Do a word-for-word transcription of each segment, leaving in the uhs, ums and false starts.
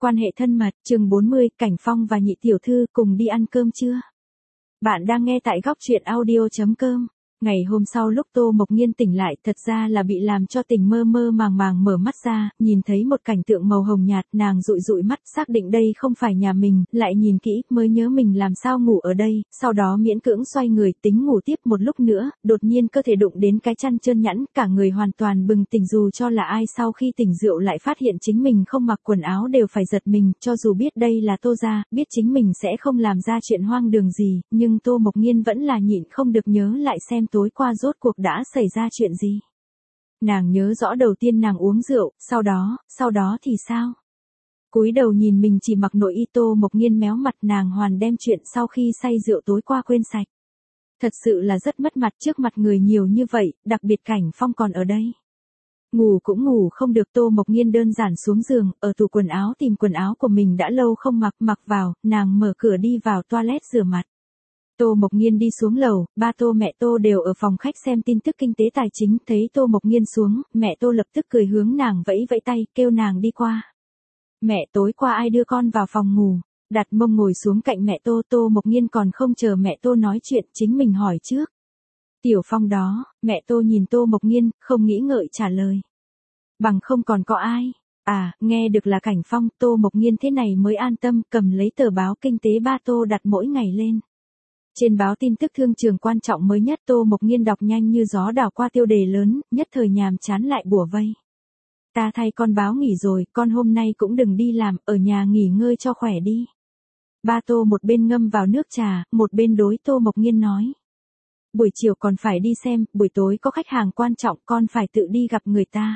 quan hệ thân mật, chương bốn mươi, Cảnh Phong và Nhị tiểu thư cùng đi ăn cơm trưa. Bạn đang nghe tại góc truyện audio chấm com. Ngày hôm sau lúc Tô Mộc Nghiên tỉnh lại, thật ra là bị làm cho tỉnh mơ mơ màng màng mở mắt ra, nhìn thấy một cảnh tượng màu hồng nhạt, nàng dụi dụi mắt, xác định đây không phải nhà mình, lại nhìn kỹ, mới nhớ mình làm sao ngủ ở đây, sau đó miễn cưỡng xoay người, tính ngủ tiếp một lúc nữa, đột nhiên cơ thể đụng đến cái chăn trơn nhẵn, cả người hoàn toàn bừng tỉnh, dù cho là ai sau khi tỉnh rượu lại phát hiện chính mình không mặc quần áo đều phải giật mình, cho dù biết đây là Tô gia, biết chính mình sẽ không làm ra chuyện hoang đường gì, nhưng Tô Mộc Nghiên vẫn là nhịn không được nhớ lại xem tối qua rốt cuộc đã xảy ra chuyện gì. Nàng nhớ rõ đầu tiên nàng uống rượu, sau đó, sau đó thì sao? Cúi đầu nhìn mình chỉ mặc nội y, Tô Mộc Nghiên méo mặt, nàng hoàn đem chuyện sau khi say rượu tối qua quên sạch. Thật sự là rất mất mặt trước mặt người nhiều như vậy, đặc biệt Cảnh Phong còn ở đây. Ngủ cũng ngủ không được, Tô Mộc Nghiên đơn giản xuống giường, ở tủ quần áo tìm quần áo của mình đã lâu không mặc, mặc vào, nàng mở cửa đi vào toilet rửa mặt. Tô Mộc Nghiên đi xuống lầu, ba Tô mẹ Tô đều ở phòng khách xem tin tức kinh tế tài chính, thấy Tô Mộc Nghiên xuống, mẹ Tô lập tức cười hướng nàng vẫy vẫy tay, kêu nàng đi qua. Mẹ, tối qua ai đưa con vào phòng ngủ? Đặt mông ngồi xuống cạnh mẹ Tô, Tô Mộc Nghiên còn không chờ mẹ Tô nói chuyện, chính mình hỏi trước. Tiểu Phong đó, mẹ Tô nhìn Tô Mộc Nghiên, không nghĩ ngợi trả lời. Bằng không còn có ai? À, nghe được là Cảnh Phong, Tô Mộc Nghiên thế này mới an tâm, cầm lấy tờ báo kinh tế ba Tô đặt mỗi ngày lên. Trên báo tin tức thương trường quan trọng mới nhất, Tô Mộc Nghiên đọc nhanh như gió đảo qua tiêu đề lớn, nhất thời nhàm chán lại bủa vây. Ta thay con báo nghỉ rồi, con hôm nay cũng đừng đi làm, ở nhà nghỉ ngơi cho khỏe đi. Ba Tô một bên ngâm vào nước trà, một bên đối Tô Mộc Nghiên nói. Buổi chiều còn phải đi xem, buổi tối có khách hàng quan trọng, con phải tự đi gặp người ta.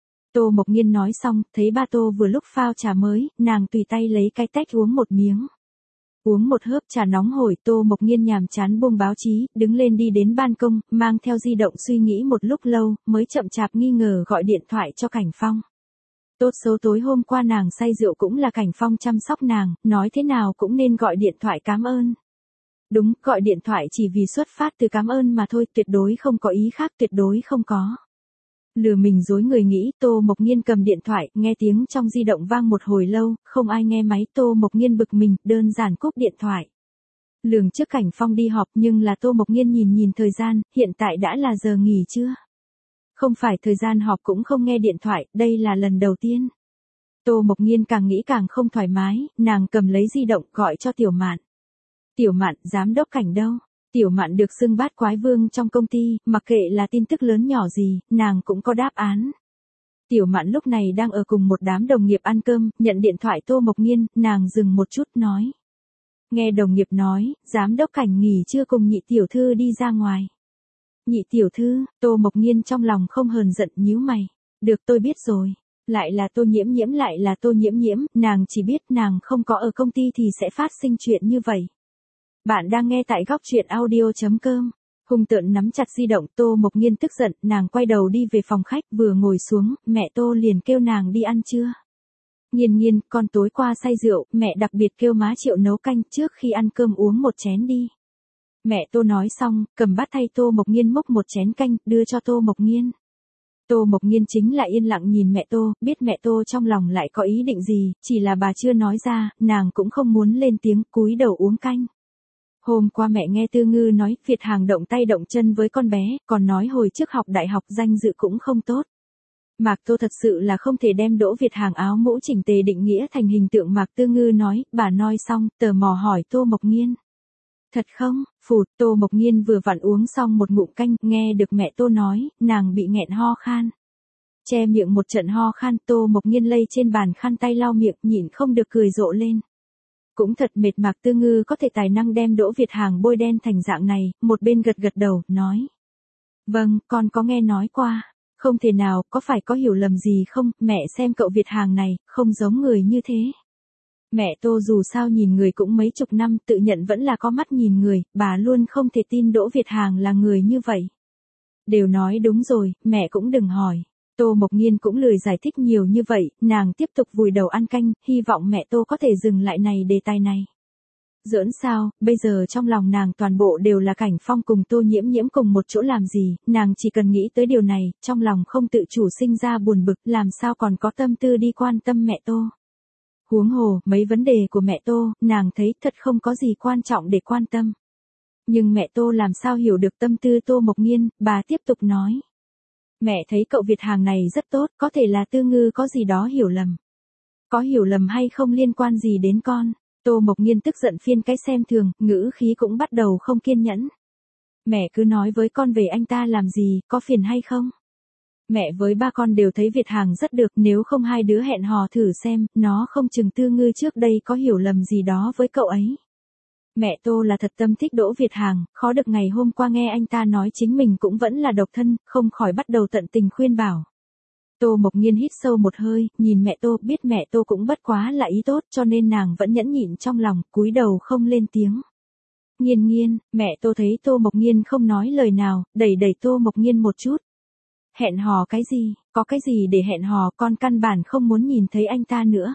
Tô Mộc Nghiên nói xong, thấy ba Tô vừa lúc phao trà mới, nàng tùy tay lấy cái tách uống một miếng. Uống một hớp trà nóng hổi, Tô Mộc Nghiên nhàm chán buông báo chí, đứng lên đi đến ban công, mang theo di động suy nghĩ một lúc lâu, mới chậm chạp nghi ngờ gọi điện thoại cho Cảnh Phong. Tốt xấu tối hôm qua nàng say rượu cũng là Cảnh Phong chăm sóc nàng, nói thế nào cũng nên gọi điện thoại cảm ơn. Đúng, gọi điện thoại chỉ vì xuất phát từ cảm ơn mà thôi, tuyệt đối không có ý khác, tuyệt đối không có. Lừa mình dối người nghĩ, Tô Mộc Nghiên cầm điện thoại, nghe tiếng trong di động vang một hồi lâu, không ai nghe máy, Tô Mộc Nghiên bực mình, đơn giản cúp điện thoại. Lường trước Cảnh Phong đi họp, nhưng là Tô Mộc Nghiên nhìn nhìn thời gian, hiện tại đã là giờ nghỉ trưa. Không phải thời gian họp cũng không nghe điện thoại, đây là lần đầu tiên. Tô Mộc Nghiên càng nghĩ càng không thoải mái, nàng cầm lấy di động gọi cho Tiểu Mạn. Tiểu Mạn, giám đốc Cảnh đâu? Tiểu Mạn được xưng bát quái vương trong công ty, mặc kệ là tin tức lớn nhỏ gì, nàng cũng có đáp án. Tiểu Mạn lúc này đang ở cùng một đám đồng nghiệp ăn cơm, nhận điện thoại Tô Mộc Nghiên, nàng dừng một chút nói. Nghe đồng nghiệp nói, giám đốc Cảnh nghỉ trưa cùng Nhị tiểu thư đi ra ngoài. Nhị tiểu thư, Tô Mộc Nghiên trong lòng không hờn giận, nhíu mày. Được, tôi biết rồi. Lại là Tô Nhiễm Nhiễm, lại là Tô Nhiễm Nhiễm, nàng chỉ biết nàng không có ở công ty thì sẽ phát sinh chuyện như vậy. Bạn đang nghe tại góc truyện audio chấm com. Hung tợn nắm chặt di động, Tô Mộc Nghiên tức giận, nàng quay đầu đi về phòng khách, vừa ngồi xuống, mẹ Tô liền kêu nàng đi ăn trưa. Nghiên Nghiên, con tối qua say rượu, mẹ đặc biệt kêu má Triệu nấu canh, trước khi ăn cơm uống một chén đi. Mẹ Tô nói xong, cầm bát thay Tô Mộc Nghiên múc một chén canh, đưa cho Tô Mộc Nghiên. Tô Mộc Nghiên chính là yên lặng nhìn mẹ Tô, biết mẹ Tô trong lòng lại có ý định gì, chỉ là bà chưa nói ra, nàng cũng không muốn lên tiếng, cúi đầu uống canh. Hôm qua mẹ nghe Tư Ngư nói, Việt Hàng động tay động chân với con bé, còn nói hồi trước học đại học danh dự cũng không tốt. Mạc Tô thật sự là không thể đem Đỗ Việt Hàng áo mũ chỉnh tề định nghĩa thành hình tượng Mạc Tư Ngư nói, bà nói xong, tò mò hỏi Tô Mộc Nghiên. Thật không? Phụt, Tô Mộc Nghiên vừa vặn uống xong một ngụm canh, nghe được mẹ Tô nói, nàng bị nghẹn ho khan. Che miệng một trận ho khan, Tô Mộc Nghiên lay trên bàn khăn tay lau miệng, nhịn không được cười rộ lên. Cũng thật mệt, Mạc Tư Ngư có thể tài năng đem Đỗ Việt Hàng bôi đen thành dạng này, một bên gật gật đầu, nói. Vâng, con có nghe nói qua. Không thể nào, có phải có hiểu lầm gì không, mẹ xem cậu Việt Hàng này, không giống người như thế. Mẹ Tô dù sao nhìn người cũng mấy chục năm, tự nhận vẫn là có mắt nhìn người, bà luôn không thể tin Đỗ Việt Hàng là người như vậy. Đều nói đúng rồi, mẹ cũng đừng hỏi. Tô Mộc Nghiên cũng lười giải thích nhiều như vậy, nàng tiếp tục vùi đầu ăn canh, hy vọng mẹ Tô có thể dừng lại này đề tài này. Giỡn sao, bây giờ trong lòng nàng toàn bộ đều là Cảnh Phong cùng Tô Nhiễm Nhiễm cùng một chỗ làm gì, nàng chỉ cần nghĩ tới điều này, trong lòng không tự chủ sinh ra buồn bực, làm sao còn có tâm tư đi quan tâm mẹ Tô. Huống hồ, mấy vấn đề của mẹ Tô, nàng thấy thật không có gì quan trọng để quan tâm. Nhưng mẹ Tô làm sao hiểu được tâm tư Tô Mộc Nghiên, bà tiếp tục nói. Mẹ thấy cậu Việt Hàng này rất tốt, có thể là Tư Ngư có gì đó hiểu lầm. Có hiểu lầm hay không liên quan gì đến con. Tô Mộc Nghiên tức giận phiên cái xem thường, ngữ khí cũng bắt đầu không kiên nhẫn. Mẹ cứ nói với con về anh ta làm gì, có phiền hay không? Mẹ với ba con đều thấy Việt Hàng rất được, nếu không hai đứa hẹn hò thử xem, nó không chừng Tư Ngư trước đây có hiểu lầm gì đó với cậu ấy. Mẹ Tô là thật tâm thích Đỗ Việt Hàng, khó được ngày hôm qua nghe anh ta nói chính mình cũng vẫn là độc thân, không khỏi bắt đầu tận tình khuyên bảo. Tô Mộc Nghiên hít sâu một hơi, nhìn mẹ Tô, biết mẹ Tô cũng bất quá là ý tốt cho nên nàng vẫn nhẫn nhịn trong lòng, cúi đầu không lên tiếng. Nghiên Nghiên, mẹ Tô thấy Tô Mộc Nghiên không nói lời nào, đẩy đẩy Tô Mộc Nghiên một chút. Hẹn hò cái gì, có cái gì để hẹn hò, con căn bản không muốn nhìn thấy anh ta nữa.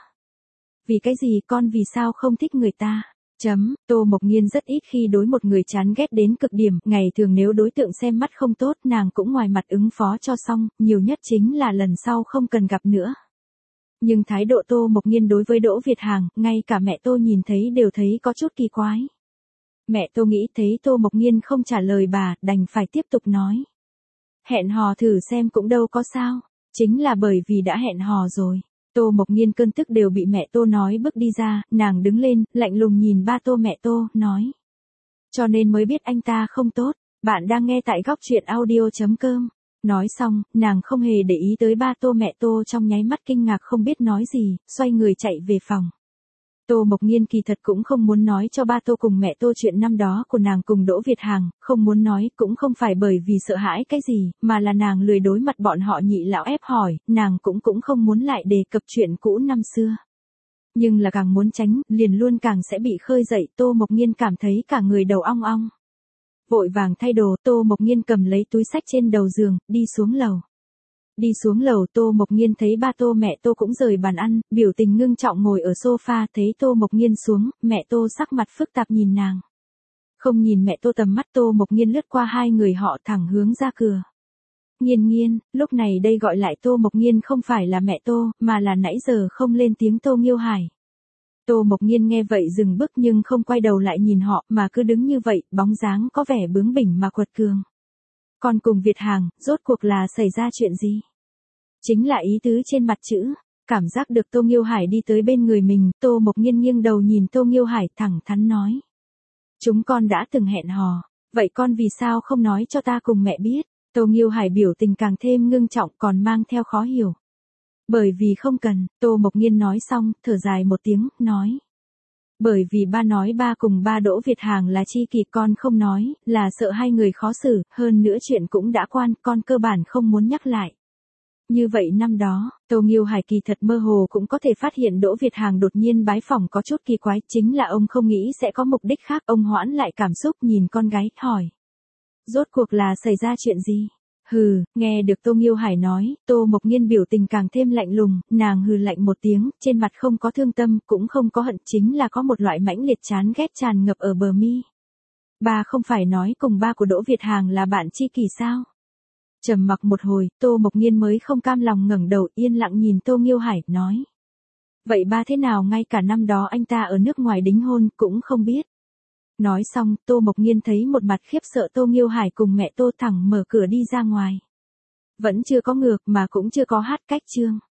Vì cái gì con vì sao không thích người ta? Chấm, Tô Mộc Nghiên rất ít khi đối một người chán ghét đến cực điểm, ngày thường nếu đối tượng xem mắt không tốt nàng cũng ngoài mặt ứng phó cho xong, nhiều nhất chính là lần sau không cần gặp nữa. Nhưng thái độ Tô Mộc Nghiên đối với Đỗ Việt Hàng, ngay cả mẹ Tô nhìn thấy đều thấy có chút kỳ quái. Mẹ Tô nghĩ thấy Tô Mộc Nghiên không trả lời bà, đành phải tiếp tục nói. Hẹn hò thử xem cũng đâu có sao, chính là bởi vì đã hẹn hò rồi. Tô Mộc Nghiên cơn tức đều bị mẹ Tô nói bước đi ra, nàng đứng lên, lạnh lùng nhìn ba Tô mẹ Tô, nói. Cho nên mới biết anh ta không tốt, bạn đang nghe tại góc truyện audio chấm com. Nói xong, nàng không hề để ý tới ba Tô mẹ Tô trong nháy mắt kinh ngạc không biết nói gì, xoay người chạy về phòng. Tô Mộc Nghiên kỳ thật cũng không muốn nói cho ba Tô cùng mẹ Tô chuyện năm đó của nàng cùng Đỗ Việt Hàng, không muốn nói cũng không phải bởi vì sợ hãi cái gì, mà là nàng lười đối mặt bọn họ nhị lão ép hỏi, nàng cũng cũng không muốn lại đề cập chuyện cũ năm xưa. Nhưng là càng muốn tránh, liền luôn càng sẽ bị khơi dậy, Tô Mộc Nghiên cảm thấy cả người đầu ong ong. Vội vàng thay đồ, Tô Mộc Nghiên cầm lấy túi xách trên đầu giường, đi xuống lầu. Đi xuống lầu Tô Mộc Nghiên thấy ba Tô mẹ Tô cũng rời bàn ăn, biểu tình ngưng trọng ngồi ở sofa, thấy Tô Mộc Nghiên xuống, mẹ Tô sắc mặt phức tạp nhìn nàng. Không nhìn mẹ Tô tầm mắt Tô Mộc Nghiên lướt qua hai người họ thẳng hướng ra cửa. Nghiên Nghiên, lúc này đây gọi lại Tô Mộc Nghiên không phải là mẹ Tô, mà là nãy giờ không lên tiếng Tô Nghiêu Hải. Tô Mộc Nghiên nghe vậy dừng bước nhưng không quay đầu lại nhìn họ mà cứ đứng như vậy, bóng dáng có vẻ bướng bỉnh mà quật cường. Còn cùng Việt Hàng, rốt cuộc là xảy ra chuyện gì? Chính là ý tứ trên mặt chữ, cảm giác được Tô Nghiêu Hải đi tới bên người mình, Tô Mộc Nghiên nghiêng đầu nhìn Tô Nghiêu Hải thẳng thắn nói. Chúng con đã từng hẹn hò, vậy con vì sao không nói cho ta cùng mẹ biết? Tô Nghiêu Hải biểu tình càng thêm ngưng trọng còn mang theo khó hiểu. Bởi vì không cần, Tô Mộc Nghiên nói xong, thở dài một tiếng, nói. Bởi vì ba nói ba cùng ba Đỗ Việt Hàng là chi kỷ con không nói, là sợ hai người khó xử, hơn nữa chuyện cũng đã quan, con cơ bản không muốn nhắc lại. Như vậy năm đó, Tô Nghiêu Hải kỳ thật mơ hồ cũng có thể phát hiện Đỗ Việt Hàng đột nhiên bái phỏng có chút kỳ quái, chính là ông không nghĩ sẽ có mục đích khác, ông hoãn lại cảm xúc nhìn con gái, hỏi. Rốt cuộc là xảy ra chuyện gì? Hừ, nghe được Tô Nghiêu Hải nói, Tô Mộc Nghiên biểu tình càng thêm lạnh lùng, nàng hừ lạnh một tiếng, trên mặt không có thương tâm, cũng không có hận, chính là có một loại mãnh liệt chán ghét tràn ngập ở bờ mi. Bà không phải nói cùng ba của Đỗ Việt Hàng là bạn tri kỷ sao? Trầm mặc một hồi, Tô Mộc Nghiên mới không cam lòng ngẩng đầu yên lặng nhìn Tô Nghiêu Hải, nói. Vậy ba thế nào ngay cả năm đó anh ta ở nước ngoài đính hôn cũng không biết. Nói xong, Tô Mộc Nghiên thấy một mặt khiếp sợ Tô Nghiêu Hải cùng mẹ Tô thẳng mở cửa đi ra ngoài. Vẫn chưa có ngược mà cũng chưa có hát cách chương.